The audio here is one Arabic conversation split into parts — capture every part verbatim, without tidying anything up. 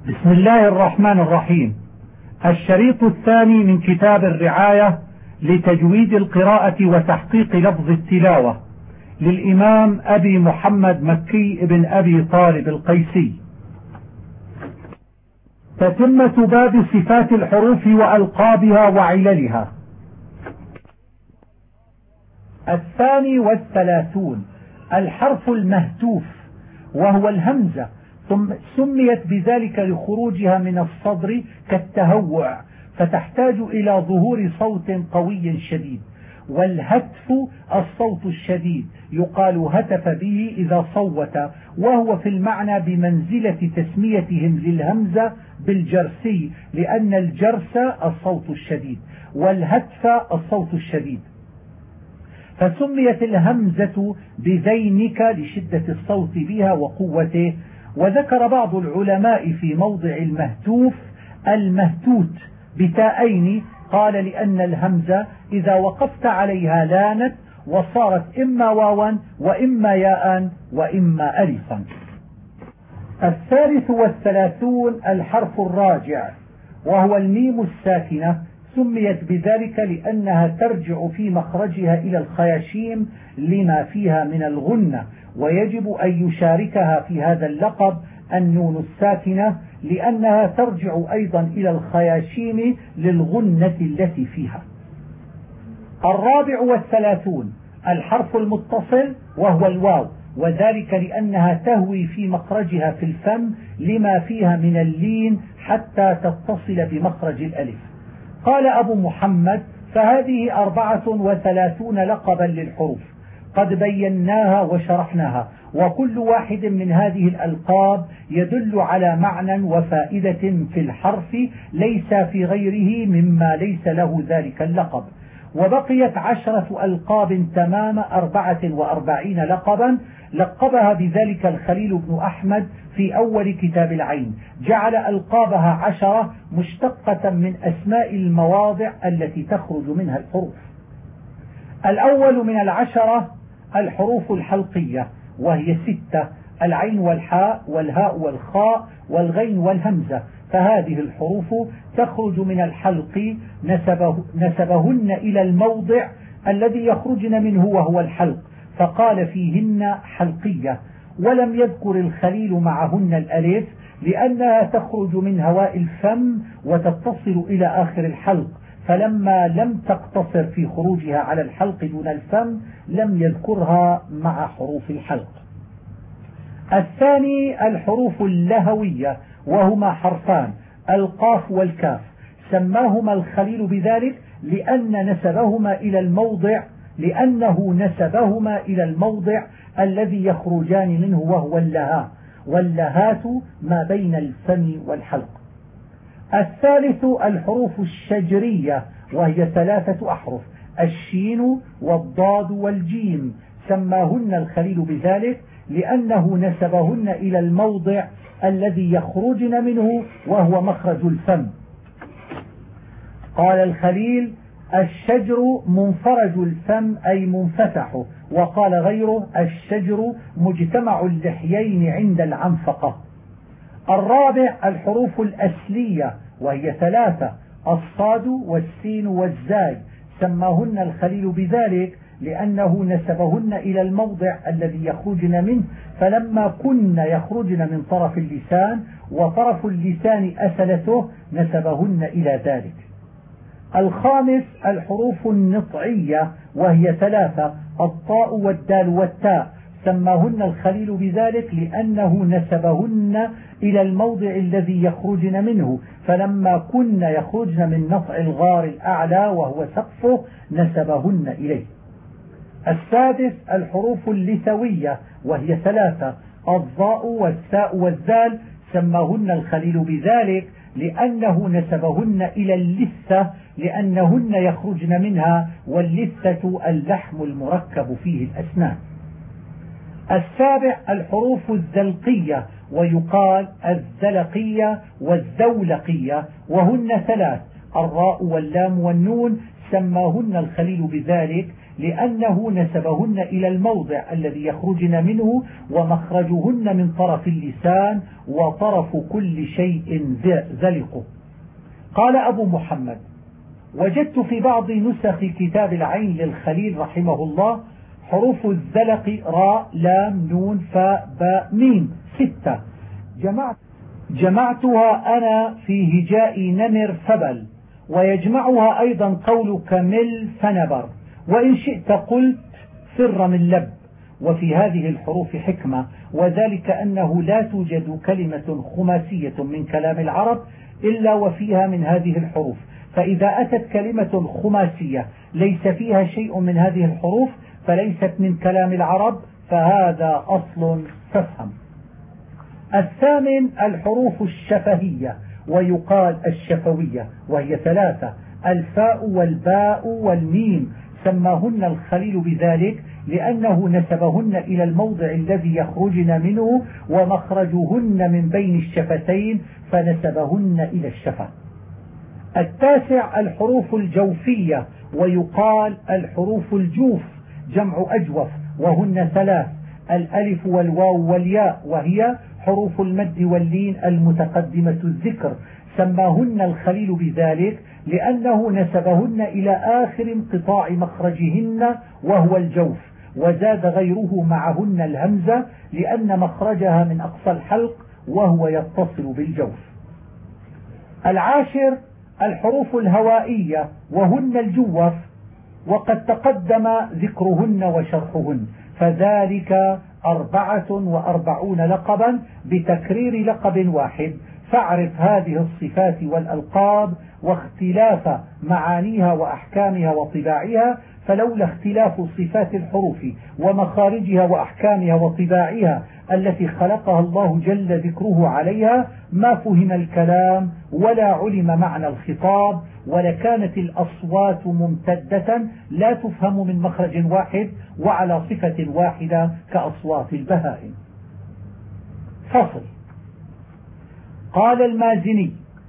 بسم الله الرحمن الرحيم. الشريط الثاني من كتاب الرعاية لتجويد القراءة وتحقيق لفظ التلاوة للإمام أبي محمد مكي بن أبي طالب القيسي. تتمة باب صفات الحروف وألقابها وعللها. الثاني والثلاثون الحرف المهتوف، وهو الهمزة، ثم سميت بذلك لخروجها من الصدر كالتهوع، فتحتاج إلى ظهور صوت قوي شديد. والهتف الصوت الشديد، يقال هتف به إذا صوت، وهو في المعنى بمنزلة تسميتهم للهمزة بالجرسي، لأن الجرس الصوت الشديد والهتف الصوت الشديد. فسميت الهمزة بذينك لشدة الصوت بها وقوته. وذكر بعض العلماء في موضع المهتوف المهتوت بتاءين، قال لأن الهمزة إذا وقفت عليها لانت وصارت إما واوا وإما ياء وإما ألفا. الثالث والثلاثون الحرف الراجع، وهو الميم الساكنة، سميت بذلك لأنها ترجع في مخرجها إلى الخياشيم لما فيها من الغنة، ويجب أن يشاركها في هذا اللقب النون الساكنة، لأنها ترجع أيضا إلى الخياشيم للغنة التي فيها. الرابع والثلاثون الحرف المتصل، وهو الواو، وذلك لأنها تهوي في مخرجها في الفم لما فيها من اللين حتى تتصل بمخرج الألف. قال أبو محمد: فهذه أربعة وثلاثون لقبا للحروف قد بيناها وشرحناها، وكل واحد من هذه الألقاب يدل على معنى وفائدة في الحرف ليس في غيره مما ليس له ذلك اللقب. وبقيت عشرة ألقاب تمام أربعة وأربعين لقبا لقبها بذلك الخليل بن أحمد في أول كتاب العين، جعل ألقابها عشرة مشتقة من أسماء المواضع التي تخرج منها الحروف. الأول من العشرة الحروف الحلقية، وهي ستة: العين والحاء والهاء والخاء والغين والهمزة. فهذه الحروف تخرج من الحلق نسبه نسبهن إلى الموضع الذي يخرجن منه وهو الحلق، فقال فيهن حلقية. ولم يذكر الخليل معهن الألف لأنها تخرج من هواء الفم وتتصل إلى آخر الحلق، فلما لم تقتصر في خروجها على الحلق دون الفم لم يذكرها مع حروف الحلق. الثاني الحروف اللهوية، وهما حرفان: القاف والكاف، سماهما الخليل بذلك لأن نسبهما إلى الموضع لأنه نسبهما إلى الموضع الذي يخرجان منه وهو اللهاء، واللهات ما بين الفم والحلق. الثالث الحروف الشجرية، وهي ثلاثة أحرف: الشين والضاد والجيم، سماهن الخليل بذلك لأنه نسبهن إلى الموضع الذي يخرجن منه وهو مخرج الفم. قال الخليل: الشجر منفرج الفم أي منفتحه، وقال غيره: الشجر مجتمع اللحيين عند العنفقة. الرابع الحروف الأسلية، وهي ثلاثة: الصاد والسين والزاي، سماهن الخليل بذلك لأنه نسبهن إلى الموضع الذي يخرجن منه، فلما كن يخرجن من طرف اللسان وطرف اللسان أسلته نسبهن إلى ذلك. الخامس الحروف النطعية، وهي ثلاثة: الطاء والدال والتاء، سماهن الخليل بذلك لأنه نسبهن إلى الموضع الذي يخرجن منه، فلما كن يخرجن من نطع الغار الأعلى وهو سقفه نسبهن إليه. السادس الحروف اللثوية، وهي ثلاثة: الضاء والثاء والذال، سماهن الخليل بذلك لأنه نسبهن إلى اللثة لأنهن يخرجن منها، واللثة اللحم المركب فيه الأسنان. السابع الحروف الزلقية، ويقال الزلقية والزولقية، وهن ثلاث: الراء واللام والنون، سماهن الخليل بذلك لأنه نسبهن إلى الموضع الذي يخرجن منه، ومخرجهن من طرف اللسان، وطرف كل شيء زلقه. قال أبو محمد: وجدت في بعض نسخ كتاب العين للخليل رحمه الله حروف الزلق راء لام نون فاء باء ميم ستة، جمعت جمعتها أنا في هجاء نمر فبل، ويجمعها أيضا قولك مل فنبر، وإن شئت قلت فر من لب. وفي هذه الحروف حكمة، وذلك أنه لا توجد كلمة خماسية من كلام العرب إلا وفيها من هذه الحروف، فإذا أتت كلمة خماسية ليس فيها شيء من هذه الحروف فليست من كلام العرب، فهذا أصل فافهم. الثامن الحروف الشفهية، ويقال الشفوية، وهي ثلاثة: الفاء والباء والميم، سماهن الخليل بذلك لأنه نسبهن إلى الموضع الذي يخرجن منه، ومخرجهن من بين الشفتين، فنسبهن إلى الشفة. التاسع الحروف الجوفية، ويقال الحروف الجوف، جمع أجوف، وهن ثلاث: الألف والواو والياء، وهي حروف المد واللين المتقدمة الذكر، سماهن الخليل بذلك لأنه نسبهن إلى آخر انقطاع مخرجهن وهو الجوف، وزاد غيره معهن الهمزة لأن مخرجها من أقصى الحلق وهو يتصل بالجوف. العاشر الحروف الهوائية، وهن الجوف، وقد تقدم ذكرهن وشرحهن، فذلك أربعة وأربعون لقبا بتكرير لقب واحد، فاعرف هذه الصفات والألقاب واختلاف معانيها وأحكامها وطباعها، فلولا اختلاف صفات الحروف ومخارجها وأحكامها وطباعها التي خلقها الله جل ذكره عليها ما فهم الكلام ولا علم معنى الخطاب، ولكانت الأصوات ممتدة لا تفهم من مخرج واحد وعلى صفة واحدة كأصوات البهائم. فصل. قال المازني: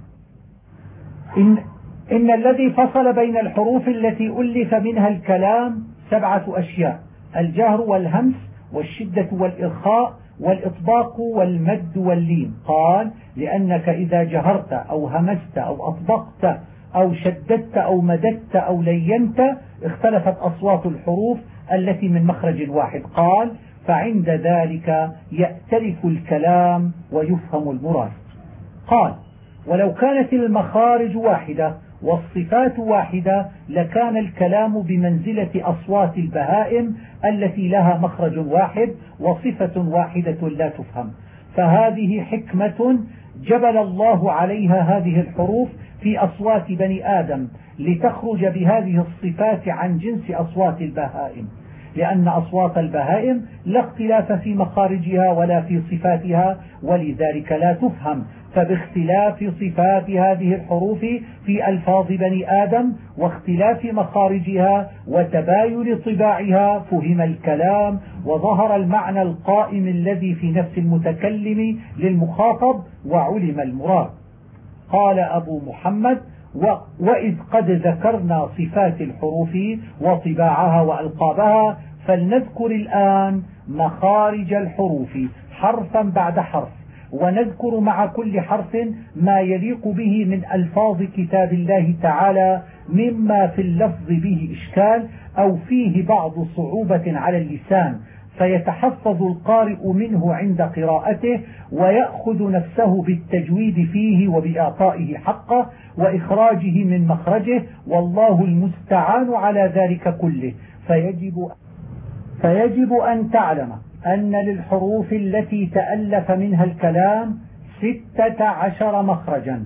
إن, إن الذي فصل بين الحروف التي ألف منها الكلام سبعة أشياء: الجهر والهمس والشدة والإرخاء والإطباق والمد واللين. قال: لأنك إذا جهرت أو همست أو أطبقت أو شددت أو مددت أو لينت اختلفت أصوات الحروف التي من مخرج واحد. قال: فعند ذلك يأتلف الكلام ويفهم المراد. قال: ولو كانت المخارج واحدة والصفات واحدة لكان الكلام بمنزلة أصوات البهائم التي لها مخرج واحد وصفة واحدة لا تفهم، فهذه حكمة جبل الله عليها هذه الحروف في أصوات بني آدم لتخرج بهذه الصفات عن جنس أصوات البهائم، لأن أصوات البهائم لا اختلاف في مخارجها ولا في صفاتها ولذلك لا تفهم، فباختلاف صفات هذه الحروف في ألفاظ بني آدم واختلاف مخارجها وتباين طباعها فهم الكلام وظهر المعنى القائم الذي في نفس المتكلم للمخاطب وعلم المراد. قال أبو محمد: وإذ قد ذكرنا صفات الحروف وطباعها وألقابها فلنذكر الآن مخارج الحروف حرفا بعد حرف، ونذكر مع كل حرف ما يليق به من ألفاظ كتاب الله تعالى مما في اللفظ به إشكال أو فيه بعض صعوبة على اللسان، فيتحفظ القارئ منه عند قراءته ويأخذ نفسه بالتجويد فيه وبإعطائه حقه وإخراجه من مخرجه، والله المستعان على ذلك كله. فيجب, فيجب أن تعلم أن للحروف التي تألف منها الكلام ستة عشر مخرجا،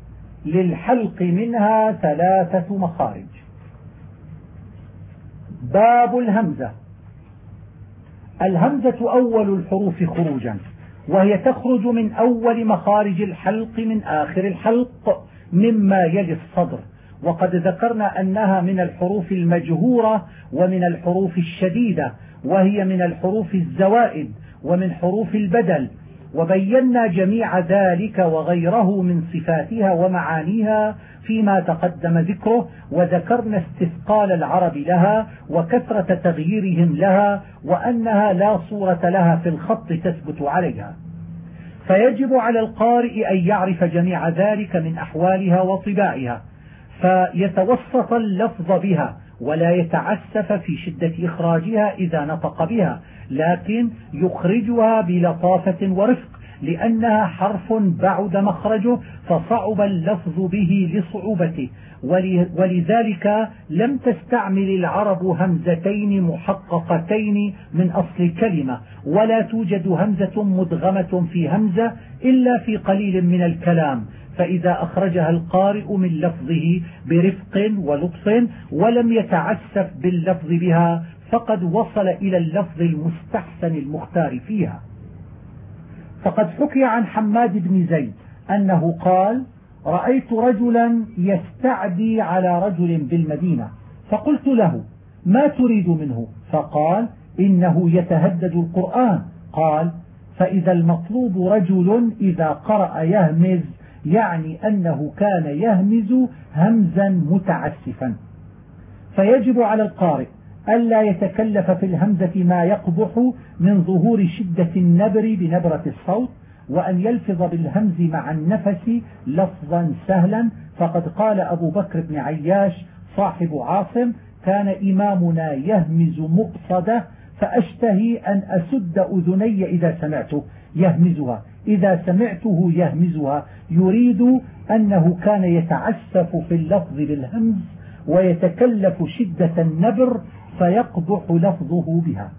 للحلق منها ثلاثة مخارج. باب الهمزة. الهمزة أول الحروف خروجا، وهي تخرج من أول مخارج الحلق من آخر الحلق مما يلي الصدر، وقد ذكرنا أنها من الحروف المجهورة ومن الحروف الشديدة، وهي من الحروف الزوائد ومن حروف البدل، وبينا جميع ذلك وغيره من صفاتها ومعانيها فيما تقدم ذكره، وذكرنا استثقال العرب لها وكثرة تغييرهم لها، وأنها لا صورة لها في الخط تثبت عليها. فيجب على القارئ أن يعرف جميع ذلك من أحوالها وطباعها، فيتوسط اللفظ بها ولا يتعسف في شدة إخراجها إذا نطق بها، لكن يخرجها بلطافة ورفق، لأنها حرف بعد مخرجه فصعب اللفظ به لصعوبته، ولذلك لم تستعمل العرب همزتين محققتين من أصل الكلمة، ولا توجد همزة مدغمة في همزة إلا في قليل من الكلام، فإذا أخرجها القارئ من لفظه برفق ولطف ولم يتعسف باللفظ بها فقد وصل إلى اللفظ المستحسن المختار فيها. فقد حكي عن حماد بن زيد أنه قال: رأيت رجلا يستعدي على رجل بالمدينة، فقلت له: ما تريد منه؟ فقال: إنه يتهدد القرآن. قال: فإذا المطلوب رجل إذا قرأ يهمز، يعني أنه كان يهمز همزا متعسفا. فيجب على القارئ ألا يتكلف في الهمزة ما يقبح من ظهور شدة النبر بنبرة الصوت، وأن يلفظ بالهمز مع النفس لفظا سهلا. فقد قال أبو بكر بن عياش صاحب عاصم: كان إمامنا يهمز مقصدة، فأشتهي أن أسد أذني إذا سمعته يهمزها إذا سمعته يهمزها يريد أنه كان يتعسف في اللفظ بالهمز ويتكلف شدة النبر فيقبح لفظه بها.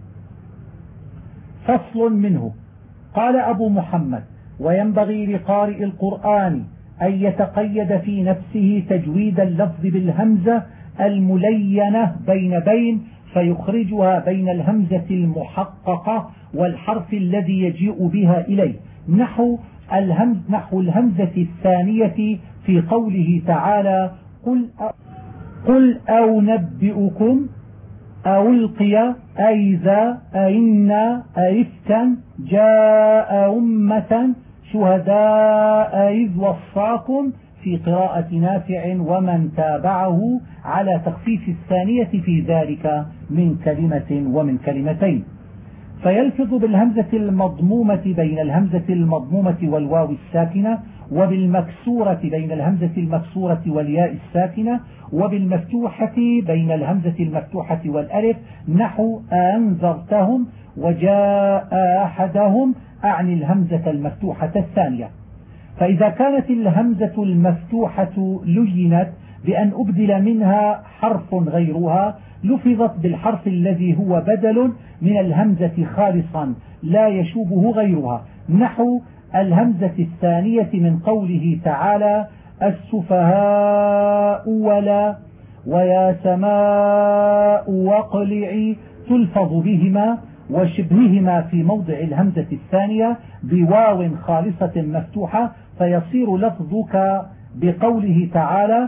فصل منه. قال أبو محمد: وينبغي لقارئ القرآن أن يتقيد في نفسه تجويد اللفظ بالهمزة الملينة بين بين، فيخرجها بين الهمزة المحققة والحرف الذي يجيء بها إليه، نحو الهمز نحو الهمزة الثانية في قوله تعالى: قل قل أو نبئكم أو القي أيذا أئن أئفكا جاء أمة شهداء إذ وصاكم، في قراءة نافع ومن تابعه على تخفيف الثانية في ذلك من كلمة ومن كلمتين. فيلفظ بالهمزة المضمومة بين الهمزة المضمومة والواو الساكنة، وبالمكسورة بين الهمزة المكسورة والياء الساكنة، وبالمفتوحة بين الهمزة المفتوحة والألف، نحو أنذرتهم وجاء أحدهم، أعني الهمزة المفتوحة الثانية. فإذا كانت الهمزة المفتوحة لينت بأن أبدل منها حرف غيرها، لفظت بالحرف الذي هو بدل من الهمزة خالصا لا يشوبه غيرها، نحو الهمزة الثانية من قوله تعالى: السفهاء ولا ويا سماء واقلعي، تلفظ بهما وشبههما في موضع الهمزة الثانية بواو خالصة مفتوحة، فيصير لفظك بقوله تعالى: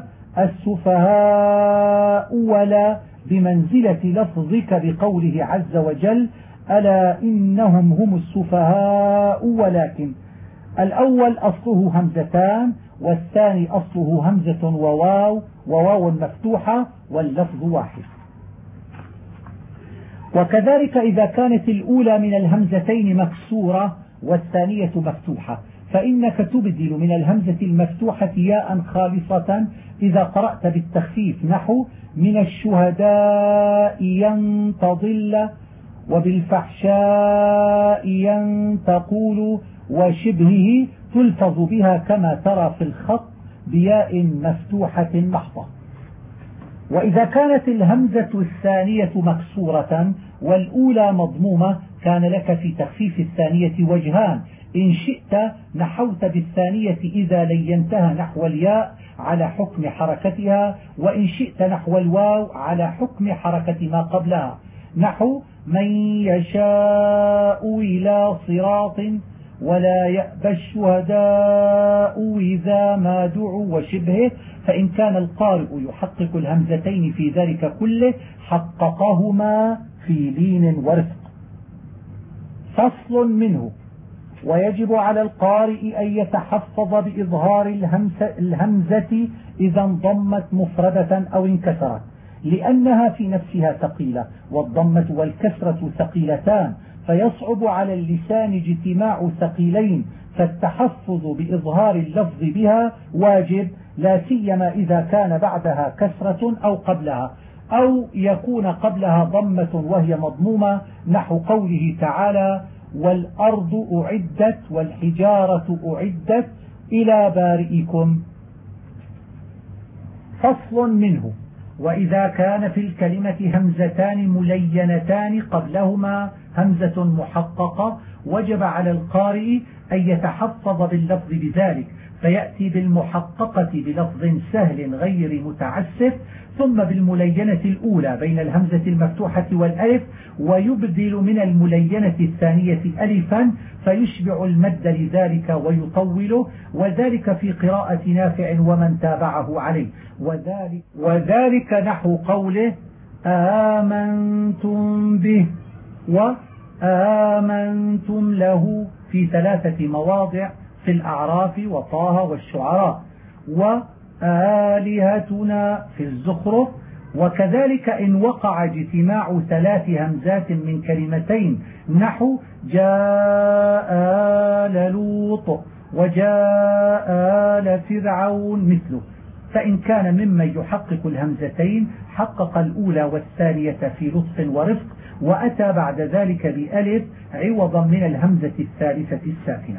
السفهاء ولا بمنزلة لفظك بقوله عز وجل: ألا إنهم هم السفهاء ولكن. الأول أصله همزتان، والثاني أصله همزة وواو وواو مفتوحة واللفظ واحد. وكذلك إذا كانت الأولى من الهمزتين مكسورة والثانية مفتوحة، فإنك تبدل من الهمزة المفتوحة ياء خالصة إذا قرأت بالتخفيف، نحو من الشهداء ينتظل، وبالفحشاء ينتقول، وشبهه تلفظ بها كما ترى في الخط بياء مفتوحة محضة. وإذا كانت الهمزة الثانية مكسورة والأولى مضمومة، كان لك في تخفيف الثانية وجهان: إن شئت نحوت بالثانية إذا لينتها نحو الياء على حكم حركتها، وإن شئت نحو الواو على حكم حركة ما قبلها، نحو من يشاء إلى صراط ولا يأبى الشهداء إذا ما دعوا وشبهه. فإن كان القارئ يحقق الهمزتين في ذلك كله حققهما في لين ورفق. فصل منه. ويجب على القارئ أن يتحفظ بإظهار الهمزة إذا انضمت مفردة أو انكسرت، لأنها في نفسها ثقيلة، والضمة والكسرة ثقيلتان، فيصعب على اللسان اجتماع ثقيلين، فالتحفظ بإظهار اللفظ بها واجب، لا سيما إذا كان بعدها كسرة أو قبلها، أو يكون قبلها ضمة وهي مضمومة، نحو قوله تعالى: والأرض أعدت والحجارة أعدت إلى بارئكم. فصل منه: وإذا كان في الكلمة همزتان ملينتان قبلهما همزة محققة وجب على القارئ أن يتحفظ باللفظ بذلك، فيأتي بالمحققة بلفظ سهل غير متعسف، ثم بالملينة الأولى بين الهمزة المفتوحة والألف، ويبدل من الملينة الثانية ألفا فيشبع المد لذلك ويطوله، وذلك في قراءة نافع ومن تابعه عليه، وذلك, وذلك نحو قوله: آمنتم به وآمنتم له في ثلاثة مواضع في الأعراف وطه والشعراء، وآلهتنا في الزخرف. وكذلك إن وقع اجتماع ثلاث همزات من كلمتين نحو جاء آل لوط وجاء آل فرعون مثله، فإن كان ممن يحقق الهمزتين حقق الأولى والثانية في لطف ورفق، وأتى بعد ذلك بألف عوضا من الهمزة الثالثة الساكنة.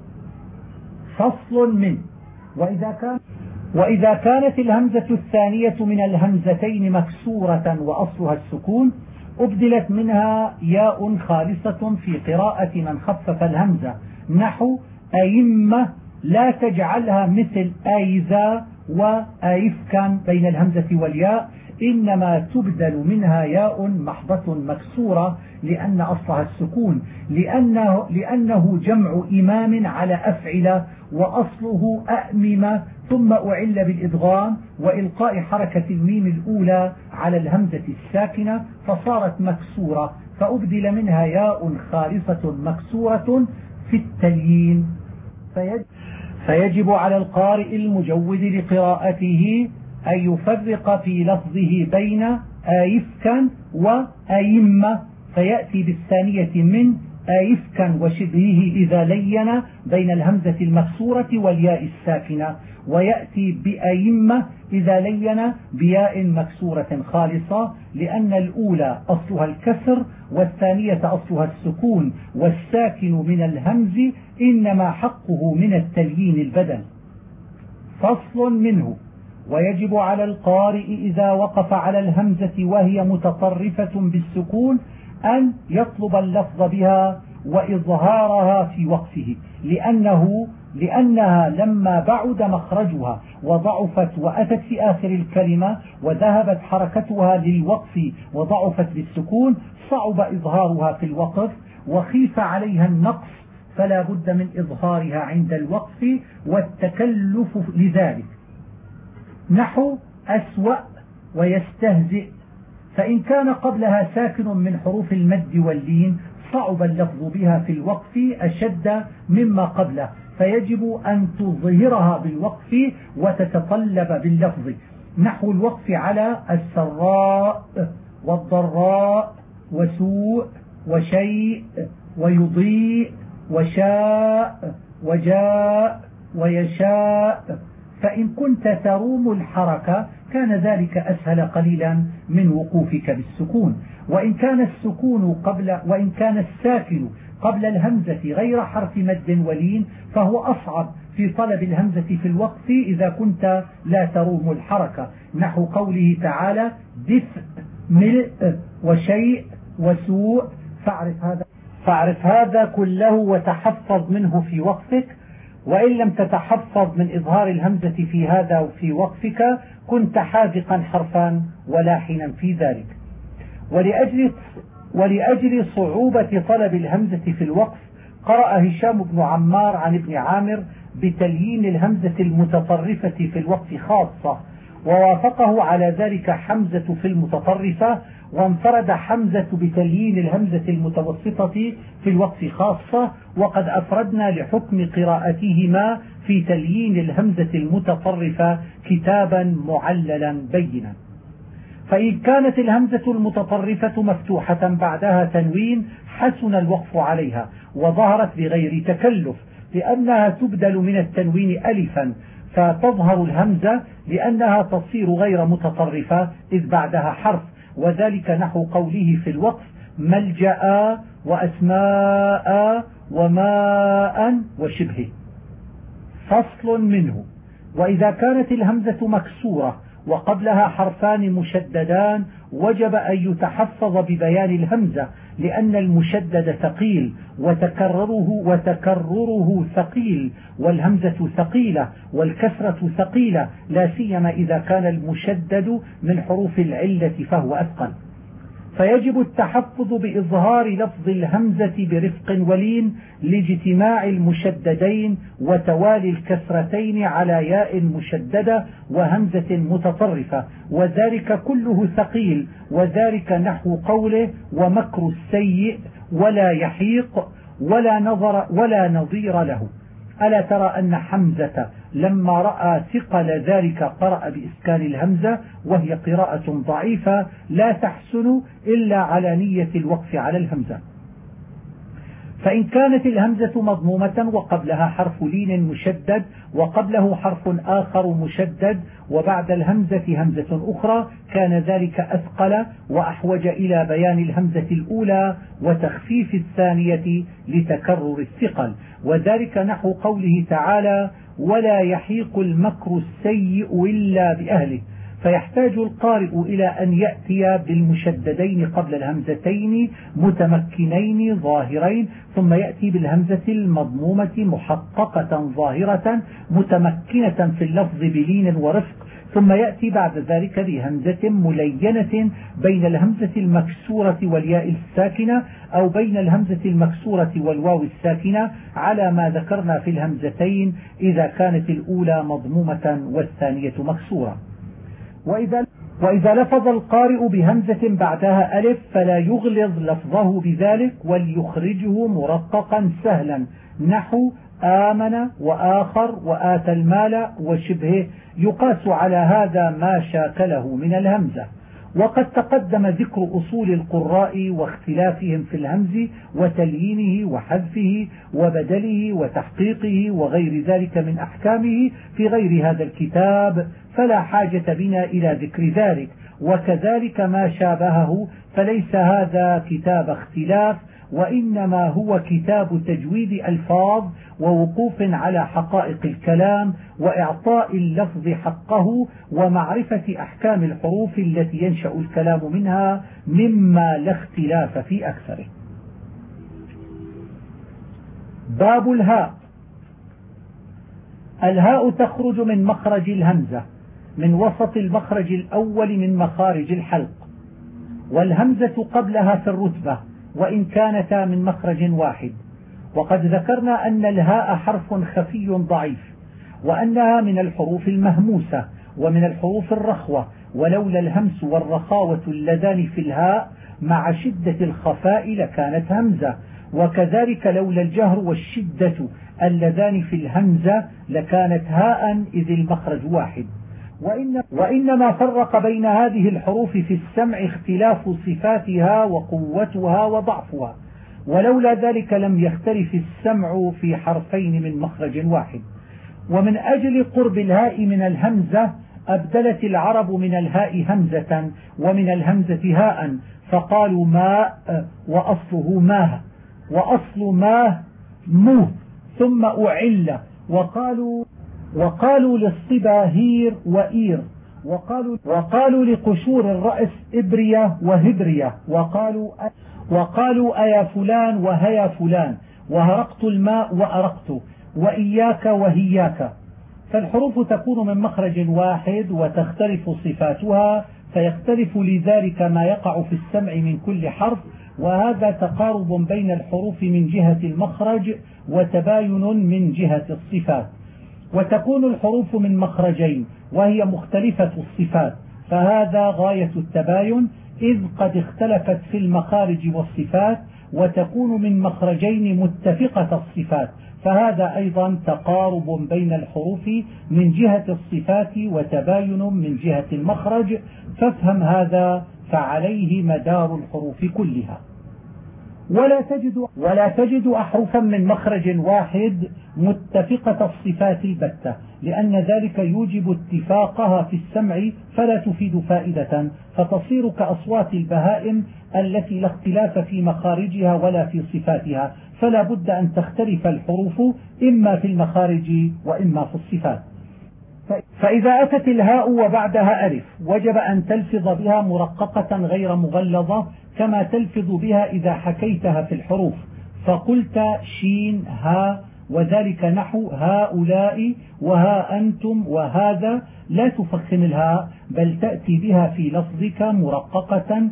فصل من: وإذا كان وإذا كانت الهمزة الثانية من الهمزتين مكسورة وأصلها السكون أبدلت منها ياء خالصة في قراءة من خفف الهمزة، نحو أئمة لا تجعلها مثل أيذا وأيفكا بين الهمزة والياء، إنما تبدل منها ياء محضة مكسورة لأن أصلها السكون، لأنه, لأنه جمع إمام على أفعل، وأصله أأمم، ثم أعل بالإدغام وإلقاء حركة الميم الأولى على الهمزة الساكنة فصارت مكسورة، فأبدل منها ياء خالصة مكسورة في التليين. فيجب على القارئ المجود لقراءته أن يفرق في لفظه بين آيفكا وآيمة، فيأتي بالثانية من آيفكا وشبهه إذا لين بين الهمزة المكسورة والياء الساكنة، ويأتي بآيمة إذا لين بياء مكسورة خالصة، لأن الأولى أصلها الكسر والثانية أصلها السكون، والساكن من الهمز إنما حقه من التليين البدل. فصل منه: ويجب على القارئ إذا وقف على الهمزة وهي متطرفة بالسكون أن يطلب اللفظ بها وإظهارها في وقفه، لأنه لأنها لما بعد مخرجها وضعفت وأتت في آخر الكلمة وذهبت حركتها للوقف وضعفت بالسكون صعب إظهارها في الوقف، وخيف عليها النقص، فلا بد من إظهارها عند الوقف والتكلف لذلك، نحو أسوأ ويستهزئ، فإن كان قبلها ساكن من حروف المد واللين صعب اللفظ بها في الوقف أشد مما قبله، فيجب أن تظهرها بالوقف وتتطلب باللفظ، نحو الوقف على السراء والضراء وسوء وشيء ويضيء وشاء وجاء ويشاء، فإن كنت تروم الحركة كان ذلك أسهل قليلا من وقوفك بالسكون، وإن كان السكون قبل وإن كان الساكن قبل الهمزة غير حرف مد ولين فهو أصعب في طلب الهمزة في الوقف إذا كنت لا تروم الحركة، نحو قوله تعالى: دفء ملء وشيء وسوء، فاعرف هذا فاعرف هذا كله وتحفظ منه في وقفك، وإن لم تتحفظ من إظهار الهمزة في هذا وفي وقفك كنت حاذقا حرفا ولاحنا في ذلك. ولأجل, ولأجل صعوبة طلب الهمزة في الوقف قرأ هشام بن عمار عن ابن عامر بتليين الهمزة المتطرفة في الوقف خاصة، ووافقه على ذلك حمزة في المتطرفة، وانفرد حمزة بتليين الهمزة المتوسطة في الوقف خاصة، وقد أفردنا لحكم قراءتهما في تليين الهمزة المتطرفة كتابا معللا بينا. فإن كانت الهمزة المتطرفة مفتوحة بعدها تنوين حسن الوقف عليها وظهرت بغير تكلف، لأنها تبدل من التنوين ألفا فتظهر الهمزة لأنها تصير غير متطرفة إذ بعدها حرف، وذلك نحو قوله في الوقف ملجأ وأسماء وماء وشبهه. فصل منه: وإذا كانت الهمزة مكسورة وقبلها حرفان مشددان وجب أن يتحفظ ببيان الهمزة، لأن المشدد ثقيل وتكرره وتكرره ثقيل، والهمزة ثقيلة والكسرة ثقيلة، لا سيما إذا كان المشدد من حروف العلة فهو أثقل، فيجب التحفظ بإظهار لفظ الهمزة برفق ولين لاجتماع المشددين وتوالي الكسرتين على ياء مشددة وهمزة متطرفة، وذلك كله ثقيل، وذلك نحو قوله ومكر السيء ولا يحيق ولا نظر ولا نظير له. ألا ترى أن حمزة لما رأى ثقل ذلك قرأ بإسكان الهمزة، وهي قراءة ضعيفة لا تحسن إلا على نية الوقف على الهمزة. فإن كانت الهمزة مضمومة وقبلها حرف لين مشدد وقبله حرف آخر مشدد وبعد الهمزة همزة أخرى، كان ذلك أثقل وأحوج إلى بيان الهمزة الأولى وتخفيف الثانية لتكرر الثقل، وذلك نحو قوله تعالى ولا يحيق المكر السيء إلا بأهله، فيحتاج القارئ إلى أن يأتي بالمشددين قبل الهمزتين متمكنين ظاهرين، ثم يأتي بالهمزة المضمومة محققة ظاهرة متمكنة في اللفظ بلين ورفق، ثم يأتي بعد ذلك بهمزة ملينة بين الهمزة المكسورة والياء الساكنة أو بين الهمزة المكسورة والواو الساكنة، على ما ذكرنا في الهمزتين إذا كانت الأولى مضمومة والثانية مكسورة. وإذا, وإذا لفظ القارئ بهمزة بعدها ألف فلا يغلظ لفظه بذلك، وليخرجه مرققا سهلا نحو آمن وآخر وآتى المال وشبهه، يقاس على هذا ما شاكله من الهمزة. وقد تقدم ذكر أصول القراء واختلافهم في الهمز وتليينه وحذفه وبدله وتحقيقه وغير ذلك من أحكامه في غير هذا الكتاب، فلا حاجة بنا إلى ذكر ذلك. وكذلك ما شابهه، فليس هذا كتاب اختلاف، وإنما هو كتاب تجويد ألفاظ ووقوف على حقائق الكلام وإعطاء اللفظ حقه ومعرفة أحكام الحروف التي ينشأ الكلام منها، مما لا اختلاف في أكثره. باب الهاء. الهاء تخرج من مخرج الهمزة من وسط المخرج الأول من مخارج الحلق، والهمزة قبلها في الرتبة وإن كانتا من مخرج واحد. وقد ذكرنا أن الهاء حرف خفي ضعيف، وأنها من الحروف المهموسة ومن الحروف الرخوة، ولولا الهمس والرخاوة اللذان في الهاء مع شدة الخفاء لكانت همزة، وكذلك لولا الجهر والشدة اللذان في الهمزة لكانت هاء إذ المخرج واحد. وإنما فرق بين هذه الحروف في السمع اختلاف صفاتها وقوتها وضعفها، ولولا ذلك لم يختلف السمع في حرفين من مخرج واحد. ومن أجل قرب الهاء من الهمزة أبدلت العرب من الهاء همزة ومن الهمزة هاء، فقالوا ماء وأصله ماه، وأصل ماه موه، ثم أعل، وقالوا وقالوا للصبا هير وإير، وقالوا, وقالوا لقشور الرأس إبرية وهبرية، وقالوا وقالوا أيا فلان وهيا فلان، وهرقت الماء وأرقت، وإياك وهياك. فالحروف تكون من مخرج واحد وتختلف صفاتها، فيختلف لذلك ما يقع في السمع من كل حرف، وهذا تقارب بين الحروف من جهة المخرج وتباين من جهة الصفات. وتكون الحروف من مخرجين وهي مختلفة الصفات، فهذا غاية التباين، إذ قد اختلفت في المخارج والصفات، وتكون من مخرجين متفقة الصفات، فهذا أيضا تقارب بين الحروف من جهة الصفات وتباين من جهة المخرج، فافهم هذا فعليه مدار الحروف كلها. ولا تجد, ولا تجد أحرفا من مخرج واحد متفقة الصفات البتة، لأن ذلك يوجب اتفاقها في السمع فلا تفيد فائدة، فتصير كأصوات البهائم التي لا اختلاف في مخارجها ولا في صفاتها، فلا بد أن تختلف الحروف إما في المخارج وإما في الصفات. فإذا أتت الهاء وبعدها ألف وجب أن تلفظ بها مرققة غير مغلظة كما تلفظ بها إذا حكيتها في الحروف، فقلت شين ها، وذلك نحو هؤلاء وها أنتم وهذا، لا تفخم الهاء بل تأتي بها في لفظك مرققة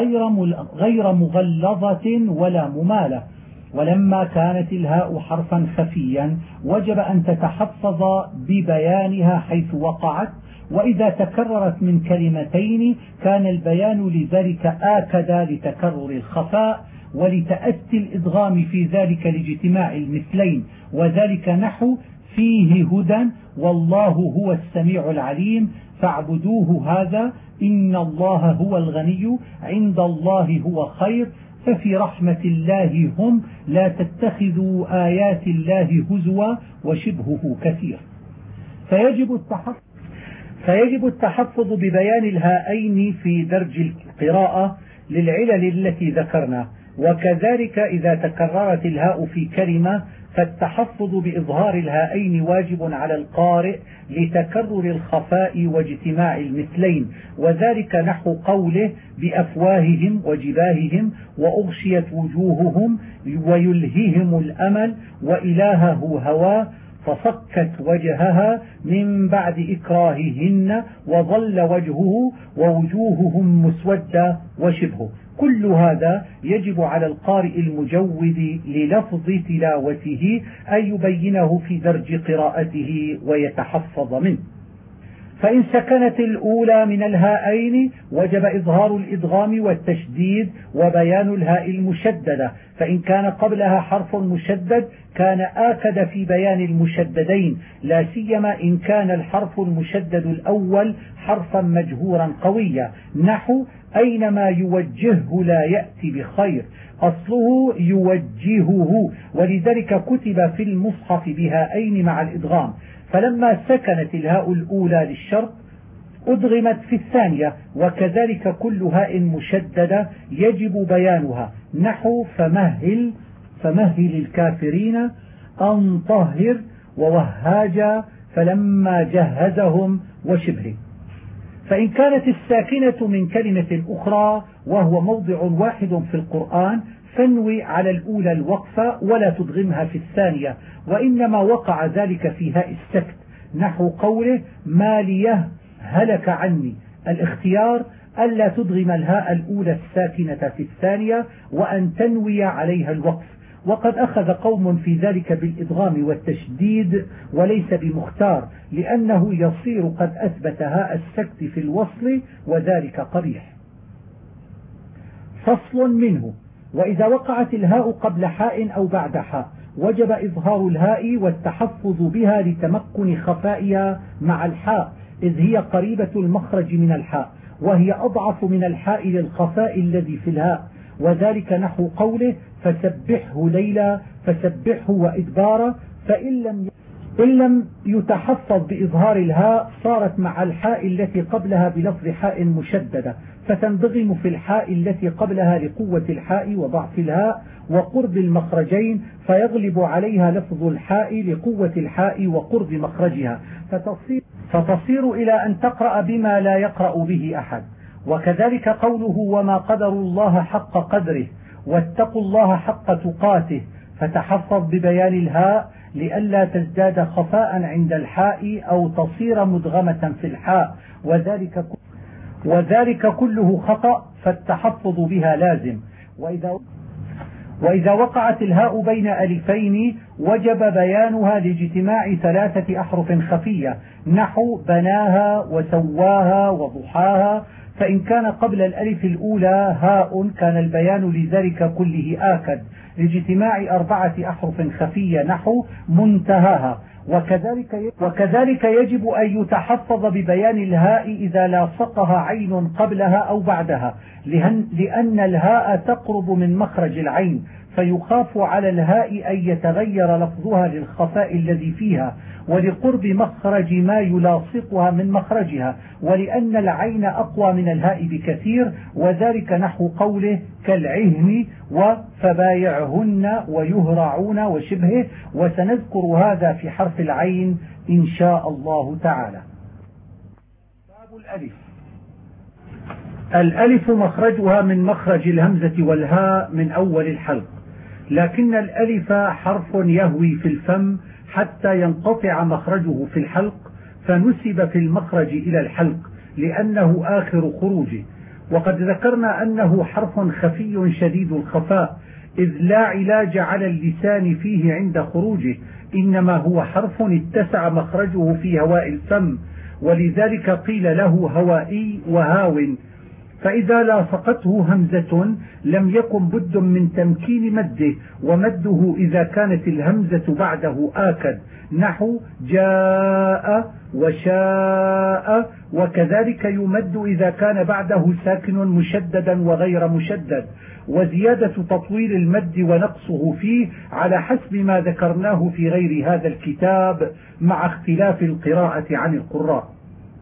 غير مغلظة ولا ممالة. ولما كانت الهاء حرفا خفيا وجب أن تتحفظ ببيانها حيث وقعت، وإذا تكررت من كلمتين كان البيان لذلك آكد لتكرر الخفاء، ولتأتي الإدغام في ذلك لاجتماع المثلين، وذلك نحو فيه هدى والله هو السميع العليم فاعبدوه هذا إن الله هو الغني عند الله هو خير ففي رحمة الله هم لا تتخذوا آيات الله هزوا وشبهه كثير. فيجب التحفظ فيجب التحفظ ببيان الهائين في درج القراءة للعلل التي ذكرنا، وكذلك إذا تكررت الهاء في كلمة فالتحفظ بإظهار الهائين واجب على القارئ لتكرر الخفاء واجتماع المثلين، وذلك نحو قوله بأفواههم وجباههم وأغشيت وجوههم ويلههم الأمل وإلهه هواه فصكت وجهها من بعد إكراههن وظل وجهه ووجوههم مسودة وشبهه. كل هذا يجب على القارئ المجود للفظ تلاوته أن يبينه في درج قراءته ويتحفظ منه. فإن سكنت الأولى من الهائين وجب إظهار الإدغام والتشديد وبيان الهاء المشددة، فإن كان قبلها حرف مشدد كان آكد في بيان المشددين، لا سيما إن كان الحرف المشدد الأول حرفا مجهورا قويا، نحو أينما يوجهه لا يأتي بخير، أصله يوجهه، ولذلك كتب في المصحف بهائين مع الإدغام، فلما سكنت الهاء الأولى للشرط أدغمت في الثانية، وكذلك كل هاء مشددة يجب بيانها، نحو فمهل فمهل الكافرين أن طهر ووهاجا فلما جهزهم وشبهه. فإن كانت الساكنة من كلمة أخرى وهو موضع واحد في القرآن فانوي على الأولى الوقفة ولا تدغمها في الثانية، وإنما وقع ذلك في هاء السكت، نحو قوله ماليه هلك عني، الاختيار ألا تدغم الهاء الأولى الساكنة في الثانية وأن تنوي عليها الوقف، وقد أخذ قوم في ذلك بالإدغام والتشديد وليس بمختار، لأنه يصير قد أثبت هاء السكت في الوصل وذلك قبيح. فصل منه: وإذا وقعت الهاء قبل حاء أو بعد حاء وجب إظهار الهاء والتحفظ بها لتمكن خفائها مع الحاء، إذ هي قريبة المخرج من الحاء، وهي أضعف من الحاء للخفاء الذي في الهاء، وذلك نحو قوله فسبحه ليلا فسبحه وإدبارا، فإن لم إن لم يتحفظ بإظهار الهاء صارت مع الحاء التي قبلها بلفظ حاء مشددة، فتنضغم في الحاء التي قبلها لقوة الحاء وضعف الهاء وقرب المخرجين، فيغلب عليها لفظ الحاء لقوة الحاء وقرب مخرجها، فتصير, فتصير إلى أن تقرأ بما لا يقرأ به أحد. وكذلك قوله وما قدر الله حق قدره واتقوا الله حق تقاته، فتحفظ ببيان الهاء لئلا تزداد خفاء عند الحاء أو تصير مدغمة في الحاء، وذلك وذلك كله خطأ، فالتحفظ بها لازم. وإذا وإذا وقعت الهاء بين ألفين وجب بيانها لاجتماع ثلاثة أحرف خفية نحو بناها وسواها وضحاها، فإن كان قبل الألف الأولى هاء كان البيان لذلك كله آكد لاجتماع أربعة أحرف خفية نحو منتهاها. وكذلك وكذلك يجب أن يتحفظ ببيان الهاء إذا لاصقها عين قبلها أو بعدها، لأن الهاء تقرب من مخرج العين، فيخاف على الهاء أن يتغير لفظها للخفاء الذي فيها ولقرب مخرج ما يلاصقها من مخرجها، ولأن العين أقوى من الهاء بكثير، وذلك نحو قوله كالعهن وفبايعهن ويهرعون وشبهه، وسنذكر هذا في حرف العين إن شاء الله تعالى. باب الألف. الألف مخرجها من مخرج الهمزة والهاء من أول الحلق، لكن الألف حرف يهوي في الفم حتى ينقطع مخرجه في الحلق، فنسب في المخرج إلى الحلق لأنه آخر خروجه. وقد ذكرنا أنه حرف خفي شديد الخفاء، إذ لا علاج على اللسان فيه عند خروجه، إنما هو حرف اتسع مخرجه في هواء الفم، ولذلك قيل له هوائي وهاو. فإذا لاصقته همزة لم يكن بد من تمكين مده، ومده إذا كانت الهمزة بعده آكد نحو جاء وشاء، وكذلك يمد إذا كان بعده ساكن مشددا وغير مشدد، وزيادة تطويل المد ونقصه فيه على حسب ما ذكرناه في غير هذا الكتاب مع اختلاف القراءة عن القراء.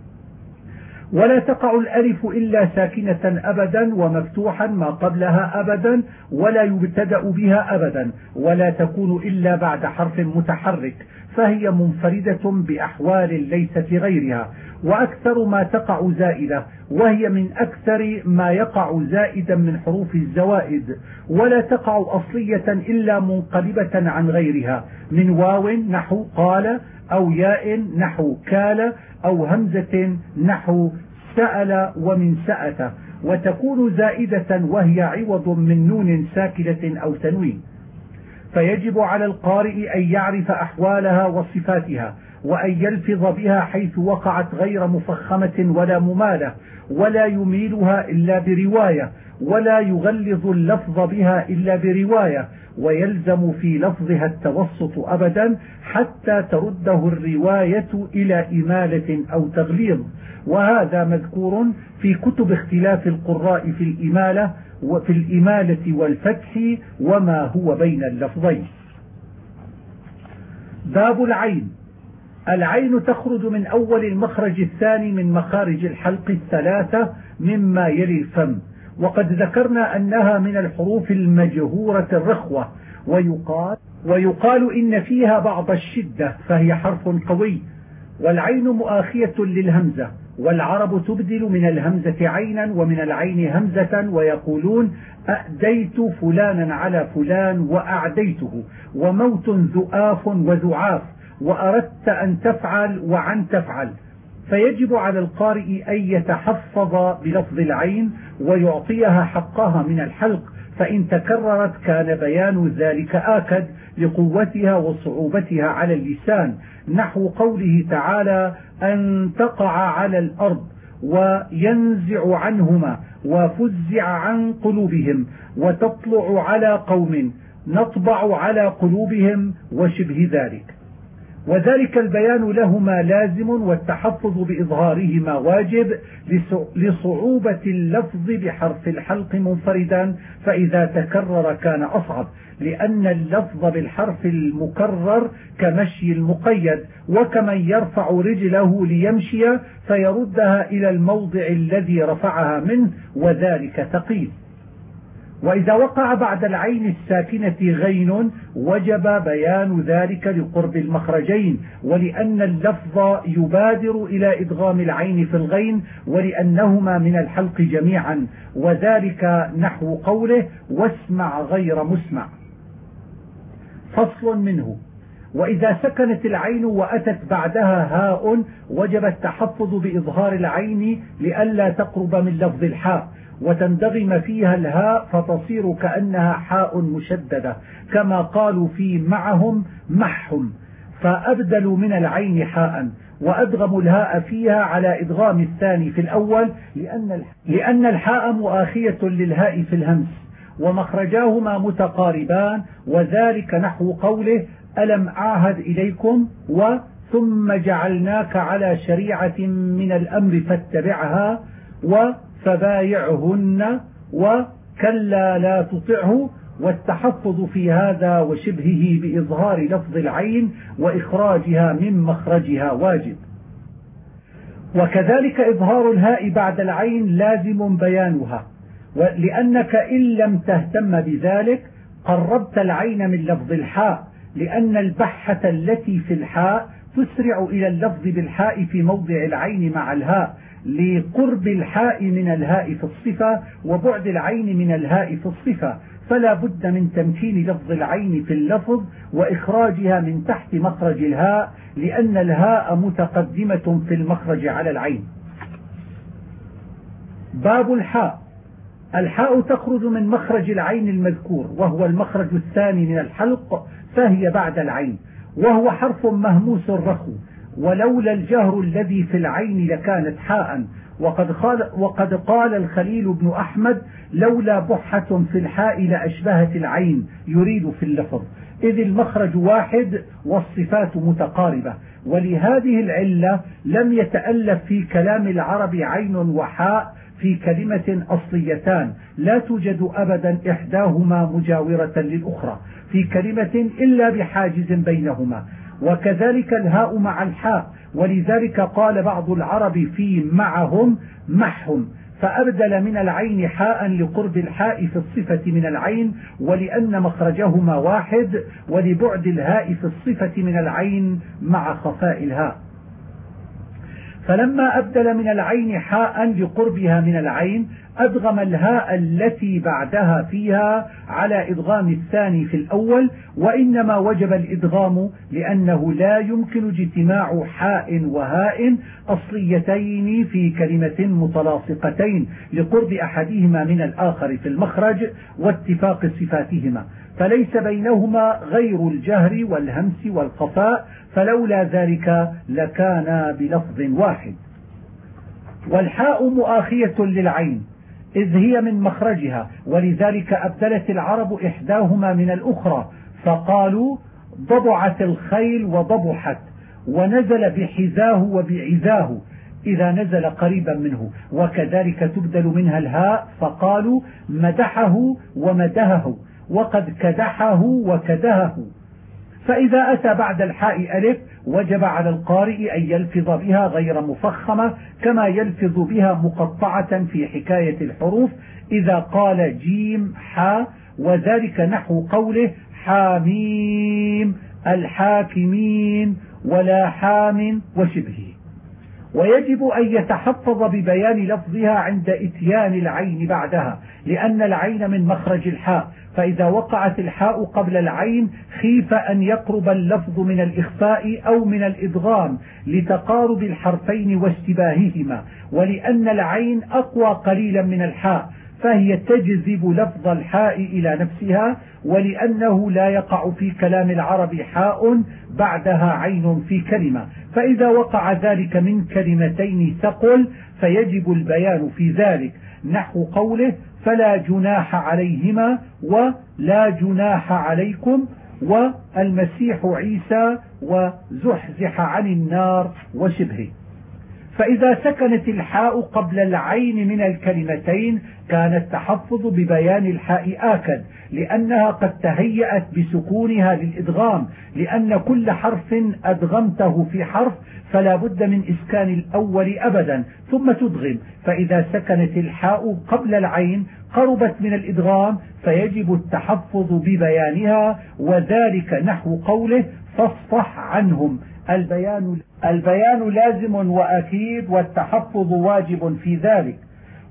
ولا تقع الألف إلا ساكنة أبدا ومفتوحا ما قبلها أبدا، ولا يبتدأ بها أبدا، ولا تكون إلا بعد حرف متحرك، فهي منفردة بأحوال ليست لغيرها. وأكثر ما تقع زائدة، وهي من أكثر ما يقع زائدا من حروف الزوائد، ولا تقع أصلية إلا منقلبة عن غيرها، من واو نحو قال، أو ياء نحو كال، أو همزة نحو سأل ومن سأت، وتكون زائدة وهي عوض من نون ساكنة أو تنوين. فيجب على القارئ أن يعرف أحوالها وصفاتها، وأن يلفظ بها حيث وقعت غير مفخمة ولا ممالة، ولا يميلها إلا برواية، ولا يغلظ اللفظ بها إلا برواية، ويلزم في لفظها التوسط أبدا حتى ترده الرواية إلى إمالة أو تغليظ، وهذا مذكور في كتب اختلاف القراء في الإمالة وفي الإمالة والفتح وما هو بين اللفظين. باب العين. العين تخرج من أول المخرج الثاني من مخارج الحلق الثلاثة مما يلي الفم، وقد ذكرنا أنها من الحروف المجهورة الرخوة، ويقال, ويقال إن فيها بعض الشدة، فهي حرف قوي. والعين مؤاخية للهمزة، والعرب تبدل من الهمزة عينا ومن العين همزة، ويقولون أأديت فلانا على فلان وأعديته، وموت ذؤاف وذعاف، وأردت أن تفعل وعن تفعل. فيجب على القارئ أن يتحفظ بلفظ العين ويعطيها حقها من الحلق، فإن تكررت كان بيان ذلك آكد لقوتها وصعوبتها على اللسان، نحو قوله تعالى أن تقع على الأرض، وينزع عنهما، وفزع عن قلوبهم، وتطلع على قوم، نطبع على قلوبهم، وشبه ذلك. وذلك البيان لهما لازم، والتحفظ بإظهارهما واجب لصعوبة اللفظ بحرف الحلق منفردا، فإذا تكرر كان أصعب، لأن اللفظ بالحرف المكرر كمشي المقيد، وكمن يرفع رجله ليمشي فيردها إلى الموضع الذي رفعها منه، وذلك ثقيل. وإذا وقع بعد العين الساكنة غين وجب بيان ذلك لقرب المخرجين، ولأن اللفظ يبادر إلى إدغام العين في الغين، ولأنهما من الحلق جميعا، وذلك نحو قوله واسمع غير مسمع. فصل منه. وإذا سكنت العين وأتت بعدها هاء وجب التحفظ بإظهار العين لئلا تقرب من لفظ الحاء، وتندغم فيها الهاء فتصير كأنها حاء مشددة، كما قالوا في معهم محهم، فأبدلوا من العين حاء وأدغموا الهاء فيها على إدغام الثاني في الأول، لأن الحاء مؤاخية للهاء في الهمس ومخرجاهما متقاربان، وذلك نحو قوله ألم أعهد إليكم وثم جعلناك على شريعة من الأمر فاتبعها وفبايعهن وكلا لا تطعه. والتحفظ في هذا وشبهه بإظهار لفظ العين وإخراجها من مخرجها واجب. وكذلك إظهار الهاء بعد العين لازم بيانها، لأنك إن لم تهتم بذلك قربت العين من لفظ الحاء، لأن البحة التي في الحاء تسرع إلى اللفظ بالحاء في موضع العين مع الهاء، لقرب الحاء من الهاء في الصفة وبعد العين من الهاء في الصفة، فلا بد من تمكين لفظ العين في اللفظ وإخراجها من تحت مخرج الهاء، لأن الهاء متقدمة في المخرج على العين. باب الحاء. الحاء تخرج من مخرج العين المذكور وهو المخرج الثاني من الحلق، فهي بعد العين، وهو حرف مهموس رخو، ولولا الجهر الذي في العين لكانت حاء. وقد قال, وقد قال الخليل بن أحمد لولا بحة في الحاء لأشبهت العين، يريد في اللفظ، إذ المخرج واحد والصفات متقاربة. ولهذه العلة لم يتألف في كلام العرب عين وحاء في كلمة أصليتان لا توجد أبدا إحداهما مجاورة للأخرى في كلمة إلا بحاجز بينهما، وكذلك الهاء مع الحاء. ولذلك قال بعض العرب في معهم محهم، فأبدل من العين حاء لقرب الحاء في الصفة من العين، ولأن مخرجهما واحد، ولبعد الهاء في الصفة من العين مع خفاء الهاء. فلما أبدل من العين حاء لقربها من العين أدغم الهاء التي بعدها فيها على إدغام الثاني في الأول، وإنما وجب الإدغام لأنه لا يمكن اجتماع حاء وهاء أصليتين في كلمة متلاصقتين لقرب أحدهما من الآخر في المخرج واتفاق صفاتهما، فليس بينهما غير الجهر والهمس والخفاء، فلولا ذلك لكان بلفظ واحد. والحاء مؤاخية للعين إذ هي من مخرجها، ولذلك أبدلت العرب إحداهما من الأخرى، فقالوا ضبعت الخيل وضبحت، ونزل بحذاه وبعزاه إذا نزل قريبا منه، وكذلك تبدل منها الهاء، فقالوا مدحه ومدهه، وقد كدحه وكدهه. فإذا أتى بعد الحاء ألف وجب على القارئ أن يلفظ بها غير مفخمة كما يلفظ بها مقطعة في حكاية الحروف إذا قال جيم حا، وذلك نحو قوله حاميم الحاكمين ولا حام وشبهه. ويجب أن يتحفظ ببيان لفظها عند إتيان العين بعدها، لأن العين من مخرج الحاء، فإذا وقعت الحاء قبل العين خيف أن يقرب اللفظ من الإخفاء أو من الإدغام لتقارب الحرفين واشتباههما، ولأن العين أقوى قليلا من الحاء فهي تجذب لفظ الحاء إلى نفسها، ولأنه لا يقع في كلام العرب حاء بعدها عين في كلمة، فإذا وقع ذلك من كلمتين ثقل فيجب البيان في ذلك، نحو قوله فلا جناح عليهما ولا جناح عليكم والمسيح عيسى وزحزح عن النار وشبهه. فإذا سكنت الحاء قبل العين من الكلمتين كان التحفظ ببيان الحاء آكد، لأنها قد تهيأت بسكونها للإدغام، لأن كل حرف أدغمته في حرف فلا بد من إسكان الأول أبدا ثم تدغم، فإذا سكنت الحاء قبل العين قربت من الإدغام فيجب التحفظ ببيانها، وذلك نحو قوله فاصفح عنهم. البيان, البيان لازم وأكيد، والتحفظ واجب في ذلك.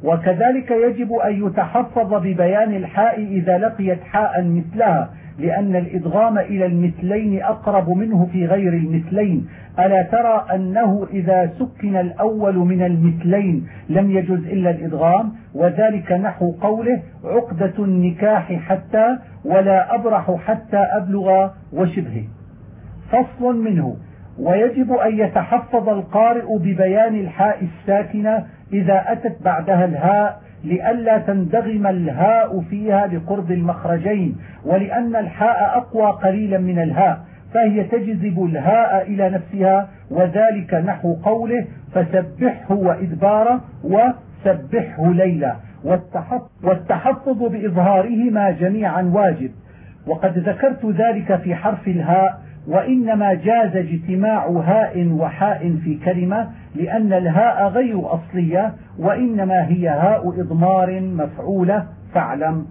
وكذلك يجب أن يتحفظ ببيان الحاء إذا لقيت حاء مثلها، لأن الإدغام إلى المثلين أقرب منه في غير المثلين. ألا ترى أنه إذا سكن الأول من المثلين لم يجز إلا الإدغام، وذلك نحو قوله عقدة النكاح حتى ولا أبرح حتى أبلغ وشبهه. فصل منه: ويجب أن يتحفظ القارئ ببيان الحاء الساكنة إذا أتت بعدها الهاء، لئلا تندغم الهاء فيها لقرب المخرجين، ولأن الحاء أقوى قليلا من الهاء فهي تجذب الهاء إلى نفسها، وذلك نحو قوله فسبحه وإدباره وسبحه ليلا. والتحفظ بإظهارهما جميعا واجب، وقد ذكرت ذلك في حرف الهاء، وإنما جاز اجتماع هاء وحاء في كلمة لأن الهاء غير أصلية، وإنما هي هاء إضمار مفعولة فاعلم.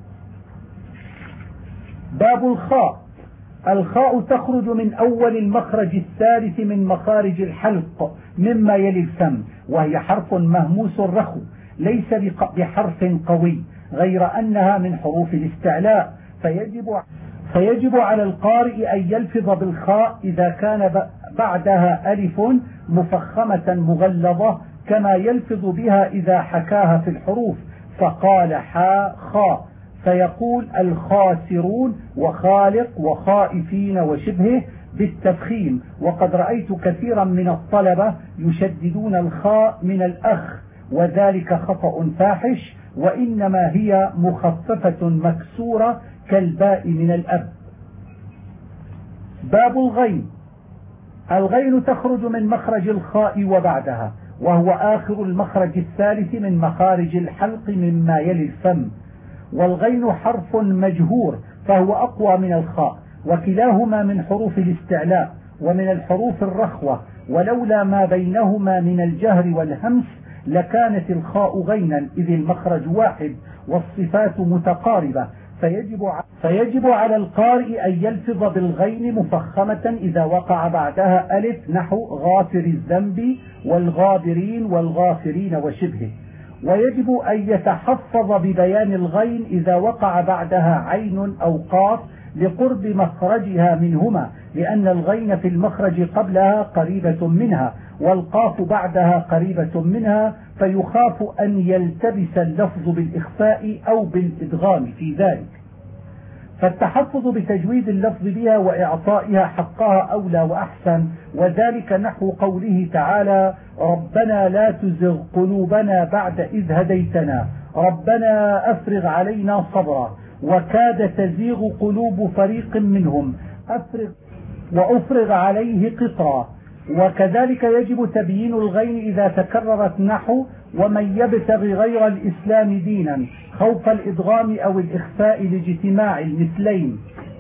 باب الخاء. الخاء تخرج من أول المخرج الثالث من مخارج الحلق مما يلي الفم، وهي حرف مهموس الرخو، ليس بحرف قوي، غير أنها من حروف الاستعلاء، فيجب فيجب على القارئ أن يلفظ بالخاء إذا كان بعدها ألف مفخمة مغلظة، كما يلفظ بها إذا حكاها في الحروف، فقال حا خاء، فيقول الخاسرون وخالق وخائفين وشبهه بالتفخيم. وقد رأيت كثيرا من الطلبة يشددون الخاء من الأخ، وذلك خطأ فاحش، وإنما هي مخففة مكسورة كالباء من الأب. باب الغين. الغين تخرج من مخرج الخاء وبعدها، وهو آخر المخرج الثالث من مخارج الحلق مما يلي الفم، والغين حرف مجهور فهو أقوى من الخاء، وكلاهما من حروف الاستعلاء ومن الحروف الرخوة، ولولا ما بينهما من الجهر والهمس لكانت الخاء غينا، إذ المخرج واحد والصفات متقاربة، فيجب فيجب على القارئ أن يلفظ بالغين مفخمة إذا وقع بعدها ألف، نحو غافر الذنب والغابرين والغافرين وشبهه. ويجب أن يتحفظ ببيان الغين إذا وقع بعدها عين أو قاف لقرب مخرجها منهما، لأن الغين في المخرج قبلها قريبة منها، والقاف بعدها قريبة منها، فيخاف أن يلتبس اللفظ بالإخفاء أو بالإدغام في ذلك، فالتحفظ بتجويد اللفظ بها وإعطائها حقها أولى وأحسن، وذلك نحو قوله تعالى ربنا لا تزغ قلوبنا بعد إذ هديتنا ربنا أفرغ علينا صبرا، وكاد تزيغ قلوب فريق منهم أفرغ وأفرغ عليه قطرا. وكذلك يجب تبيين الغين إذا تكررت، نحو ومن يبتغي غير الإسلام دينا خوف الإدغام أو الإخفاء لاجتماع المثلين.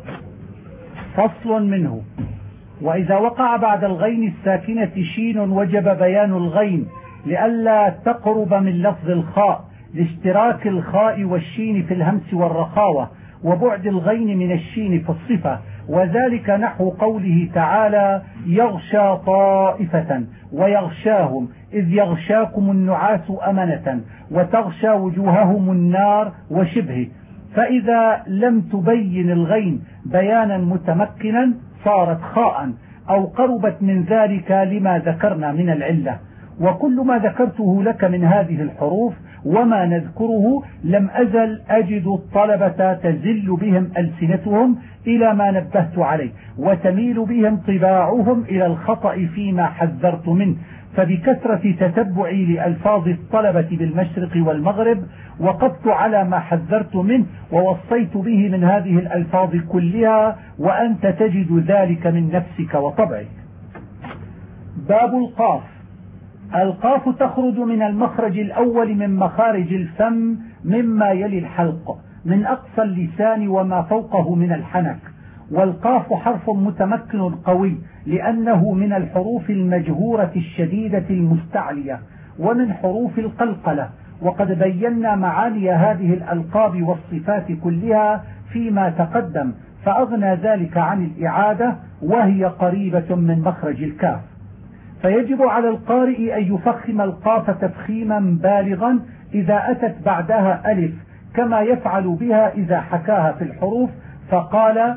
فصل منه: وإذا وقع بعد الغين الساكنة شين وجب بيان الغين لئلا تقرب من لفظ الخاء، لاشتراك الخاء والشين في الهمس والرخاوة، وبعد الغين من الشين في الصفة، وذلك نحو قوله تعالى يغشى طائفة ويغشاهم إذ يغشاكم النعاس أمنة وتغشى وجوههم النار وشبهه. فإذا لم تبين الغين بيانا متمكنا صارت خاء أو قربت من ذلك لما ذكرنا من العلة. وكل ما ذكرته لك من هذه الحروف وما نذكره لم أزل أجد الطلبة تزل بهم ألسنتهم إلى ما نبهت عليه، وتميل بهم طباعهم إلى الخطأ فيما حذرت منه، فبكثرة تتبعي لألفاظ الطلبة بالمشرق والمغرب وقفت على ما حذرت منه ووصيت به من هذه الألفاظ كلها، وأنت تجد ذلك من نفسك وطبعك. باب القاف. القاف تخرج من المخرج الأول من مخارج الفم مما يلي الحلق من أقصى اللسان وما فوقه من الحنك، والقاف حرف متمكن قوي لأنه من الحروف المجهورة الشديدة المستعلية ومن حروف القلقلة، وقد بينا معاني هذه الألقاب والصفات كلها فيما تقدم، فأغنى ذلك عن الإعادة، وهي قريبة من مخرج الكاف. فيجب على القارئ أن يفخم القاف تفخيما بالغا إذا أتت بعدها ألف، كما يفعل بها إذا حكاها في الحروف فقال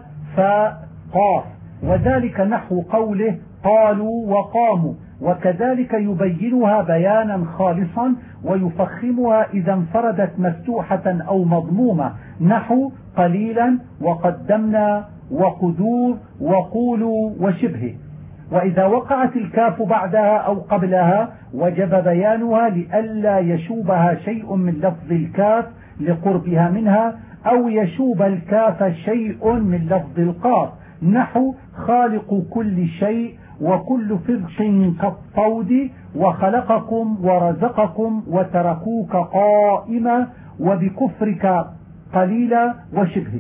فقاف، وذلك نحو قوله قالوا وقاموا. وكذلك يبينها بيانا خالصا ويفخمها إذا انفردت مفتوحة أو مضمومة، نحو قليلا وقدمنا وقدور وقولوا وشبهه. وإذا وقعت الكاف بعدها أو قبلها وجب بيانها لئلا يشوبها شيء من لفظ الكاف لقربها منها، أو يشوب الكاف شيء من لفظ القاف، نحو خالق كل شيء وكل فرق كالطود وخلقكم ورزقكم وتركوك قائما وبكفرك قليلا وشبهه.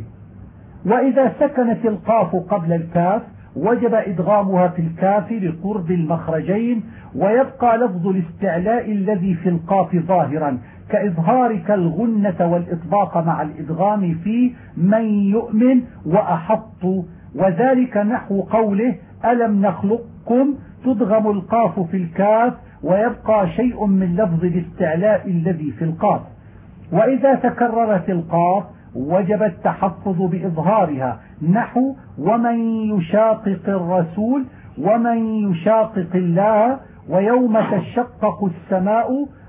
وإذا سكنت القاف قبل الكاف وجب إدغامها في الكاف لقرب المخرجين، ويبقى لفظ الاستعلاء الذي في القاف ظاهرا كإظهارك الغنة والإطباق مع الإدغام في من يؤمن وأحط، وذلك نحو قوله ألم نخلقكم، تدغم القاف في الكاف ويبقى شيء من لفظ الاستعلاء الذي في القاف. وإذا تكررت القاف وجب التحفظ بإظهارها، نحو ومن يشاقق الرسول ومن يشاقق الله ويوم تشقق السماء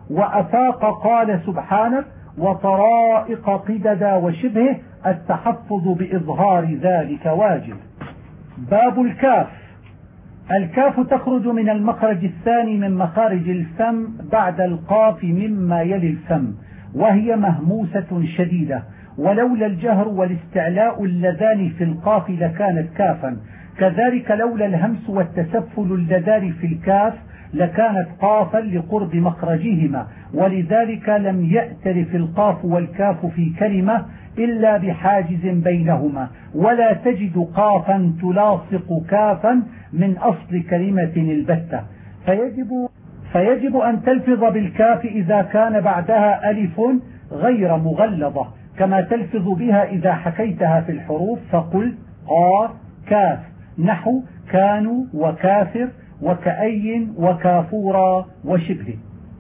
وأفاق قال سبحانك وطرائق قددا وشبهه، التحفظ بإظهار ذلك واجب. باب الكاف. الكاف تخرج من المخرج الثاني من مخارج الفم بعد القاف مما يلي الفم، وهي مهموسة شديدة، ولولا الجهر والاستعلاء اللذان في القاف لكانت كافا، كذلك لولا الهمس والتسفل اللذان في الكاف لكانت قافا لقرب مخرجهما، ولذلك لم يأترف القاف والكاف في كلمة إلا بحاجز بينهما، ولا تجد قافا تلاصق كافا من أصل كلمة البتة، فيجب, فيجب أن تلفظ بالكاف إذا كان بعدها ألف غير مغلظة، كما تلفظ بها إذا حكيتها في الحروف فقل قاف كاف، نحو كانوا وكافر وكأي وكافورا وشبه.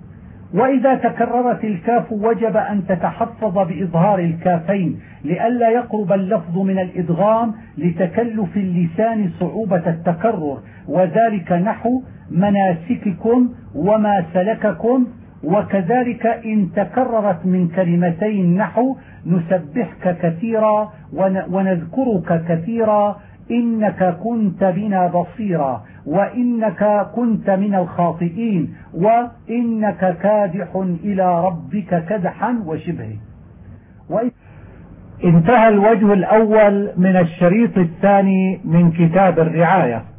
وإذا تكررت الكاف وجب أن تتحفظ بإظهار الكافين لئلا يقرب اللفظ من الإدغام لتكلف اللسان صعوبة التكرر، وذلك نحو مناسككم وما سلككم. وكذلك إن تكررت من كلمتين نحو نسبحك كثيرا ونذكرك كثيرا، إنك كنت بنا بصيرا، وإنك كنت من الخاطئين، وإنك كادح إلى ربك كدحا وشبهه. انتهى الوجه الأول من الشريط الثاني من كتاب الرعاية.